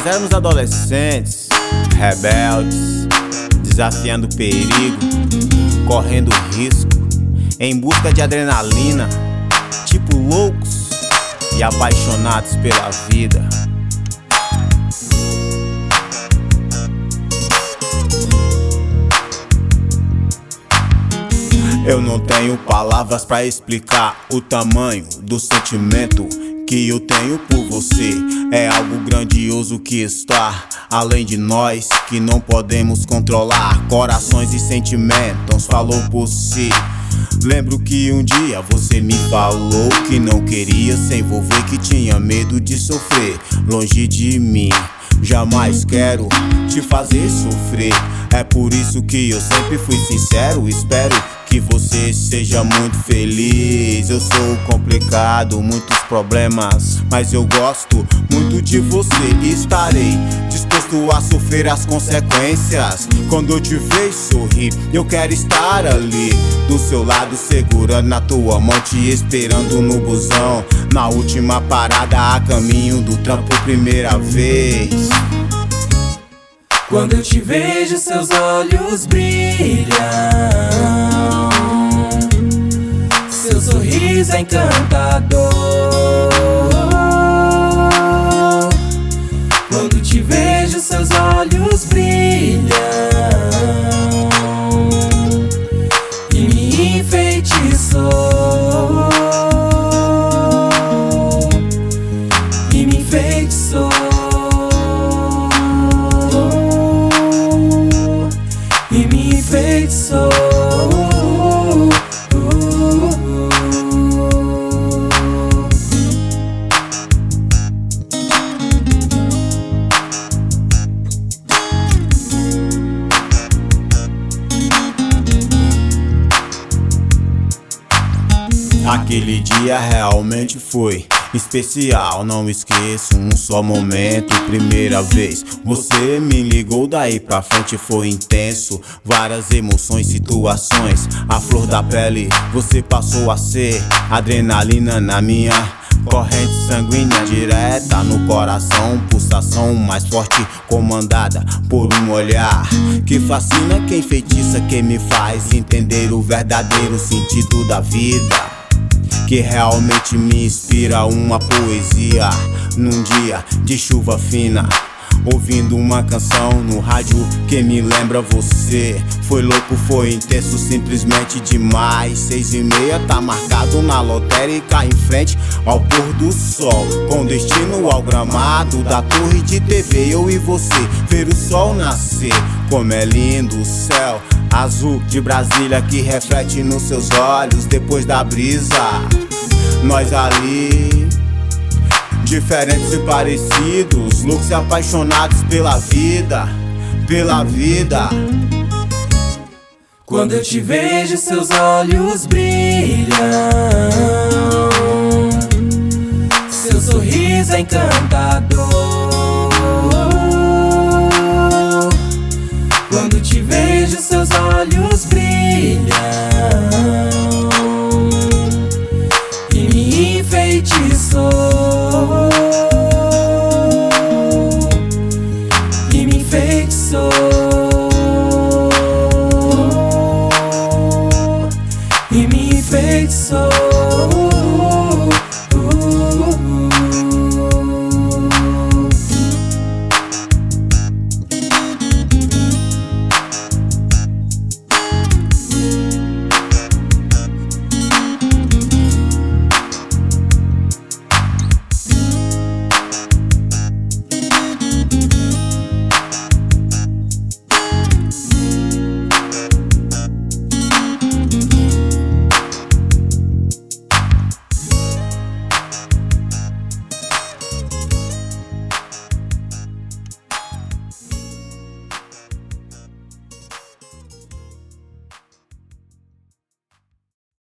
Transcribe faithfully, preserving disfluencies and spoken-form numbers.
Nós éramos adolescentes, rebeldes, desafiando o perigo, correndo risco, em busca de adrenalina, tipo loucos e apaixonados pela vida. Eu não tenho palavras pra explicar o tamanho do sentimento que eu tenho por você. É algo grandioso que está além de nós, que não podemos controlar. Corações e sentimentos falou por si. Lembro que um dia você me falou que não queria se envolver, que tinha medo de sofrer longe de mim. Jamais quero te fazer sofrer. É por isso que eu sempre fui sincero. Espero que você seja muito feliz. Eu sou complicado, muitos problemas, mas eu gosto muito de você. Estarei disposto a sofrer as consequências. Quando eu te vejo sorrir, eu quero estar ali do seu lado, segurando na tua mão, te esperando no busão, na última parada a caminho do trampo, primeira vez. Quando eu te vejo, seus olhos brilham, seu sorriso é encantador. Quando te vejo, seus olhos brilham e me enfeitiçou, e me enfeitiçou. E me enfeitiçou. Aquele dia realmente foi especial, não esqueço um só momento. Primeira vez você me ligou, daí pra frente foi intenso. Várias emoções, situações, a flor da pele. Você passou a ser adrenalina na minha corrente sanguínea, direta no coração. Pulsação mais forte, comandada por um olhar que fascina, que enfeitiça, que me faz entender o verdadeiro sentido da vida, que realmente me inspira uma poesia. Num dia de chuva fina, ouvindo uma canção no rádio que me lembra você. Foi louco, foi intenso, simplesmente demais. Seis e meia tá marcado na lotérica, em frente ao pôr do sol, com destino ao gramado da torre de T V. Eu e você, ver o sol nascer. Como é lindo o céu azul de Brasília, que reflete nos seus olhos depois da brisa. Nós ali, diferentes e parecidos, loucos e apaixonados pela vida, pela vida. Quando eu te vejo, seus olhos brilham, seu sorriso é encantador. Quando te vejo, seus olhos brilham e me enfeitiçou.